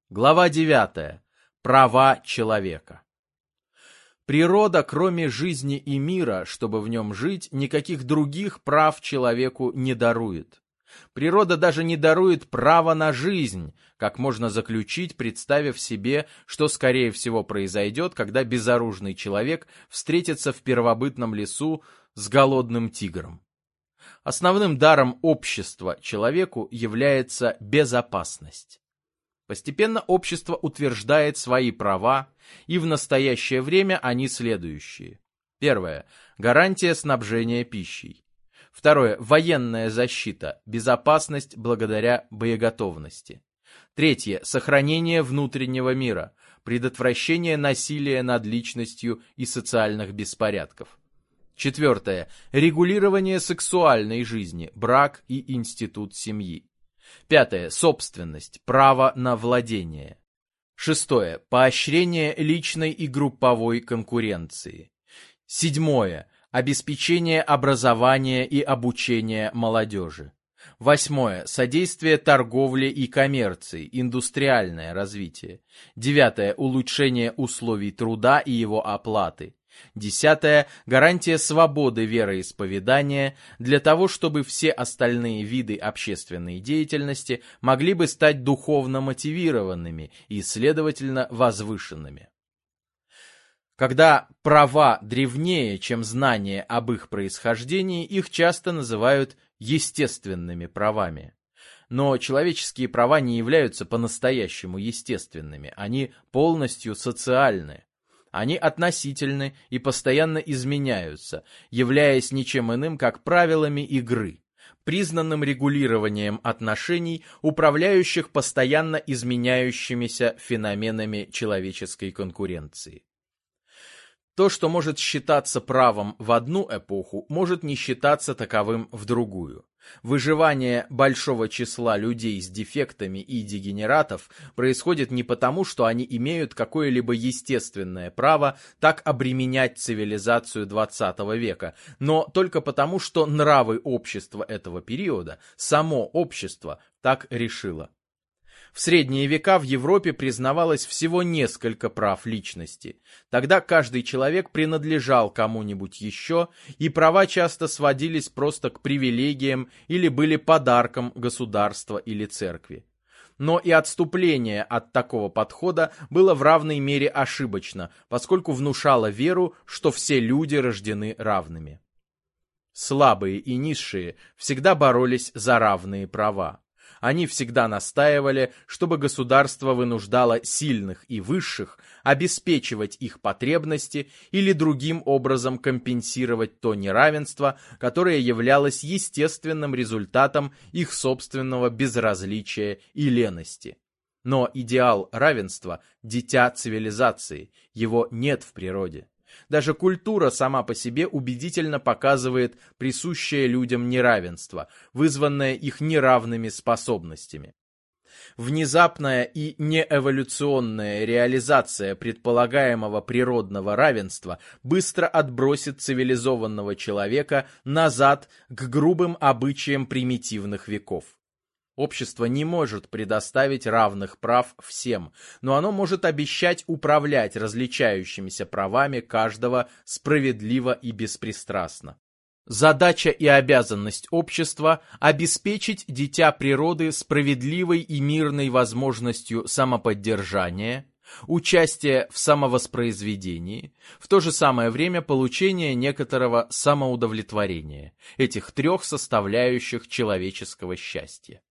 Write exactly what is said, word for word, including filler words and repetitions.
Глава девятая. Права человека. Природа, кроме жизни и мира, чтобы в нем жить, никаких других прав человеку не дарует. Природа даже не дарует право на жизнь, как можно заключить, представив себе, что скорее всего произойдет, когда безоружный человек встретится в первобытном лесу с голодным тигром. Основным даром общества человеку является безопасность. Постепенно общество утверждает свои права, и в настоящее время они следующие. Первое. Гарантия снабжения пищей. Второе. Военная защита, безопасность благодаря боеготовности. Третье. Сохранение внутреннего мира, предотвращение насилия над личностью и социальных беспорядков. Четвертое. Регулирование сексуальной жизни, брак и институт семьи. Пятое. Собственность, право на владение. Шестое. Поощрение личной и групповой конкуренции. Седьмое. Обеспечение образования и обучения молодежи. Восьмое. Содействие торговле и коммерции, индустриальное развитие. Девятое. Улучшение условий труда и его оплаты. Десятое. Гарантия свободы вероисповедания для того, чтобы все остальные виды общественной деятельности могли бы стать духовно мотивированными и, следовательно, возвышенными. Когда права древнее, чем знание об их происхождении, их часто называют естественными правами. Но человеческие права не являются по-настоящему естественными, они полностью социальны. Они относительны и постоянно изменяются, являясь ничем иным, как правилами игры, признанным регулированием отношений, управляющих постоянно изменяющимися феноменами человеческой конкуренции. То, что может считаться правом в одну эпоху, может не считаться таковым в другую. Выживание большого числа людей с дефектами и дегенератов происходит не потому, что они имеют какое-либо естественное право так обременять цивилизацию двадцатого века, но только потому, что нравы общества этого периода, само общество, так решило. В средние века в Европе признавалось всего несколько прав личности. Тогда каждый человек принадлежал кому-нибудь еще, и права часто сводились просто к привилегиям или были подарком государства или церкви. Но и отступление от такого подхода было в равной мере ошибочно, поскольку внушало веру, что все люди рождены равными. Слабые и низшие всегда боролись за равные права. Они всегда настаивали, чтобы государство вынуждало сильных и высших обеспечивать их потребности или другим образом компенсировать то неравенство, которое являлось естественным результатом их собственного безразличия и лености. Но идеал равенства – дитя цивилизации, его нет в природе. Даже культура сама по себе убедительно показывает присущее людям неравенство, вызванное их неравными способностями. Внезапная и неэволюционная реализация предполагаемого природного равенства быстро отбросит цивилизованного человека назад к грубым обычаям примитивных веков. Общество не может предоставить равных прав всем, но оно может обещать управлять различающимися правами каждого справедливо и беспристрастно. Задача и обязанность общества – обеспечить дитя природы справедливой и мирной возможностью самоподдержания, участия в самовоспроизведении, в то же самое время получения некоторого самоудовлетворения, этих трех составляющих человеческого счастья.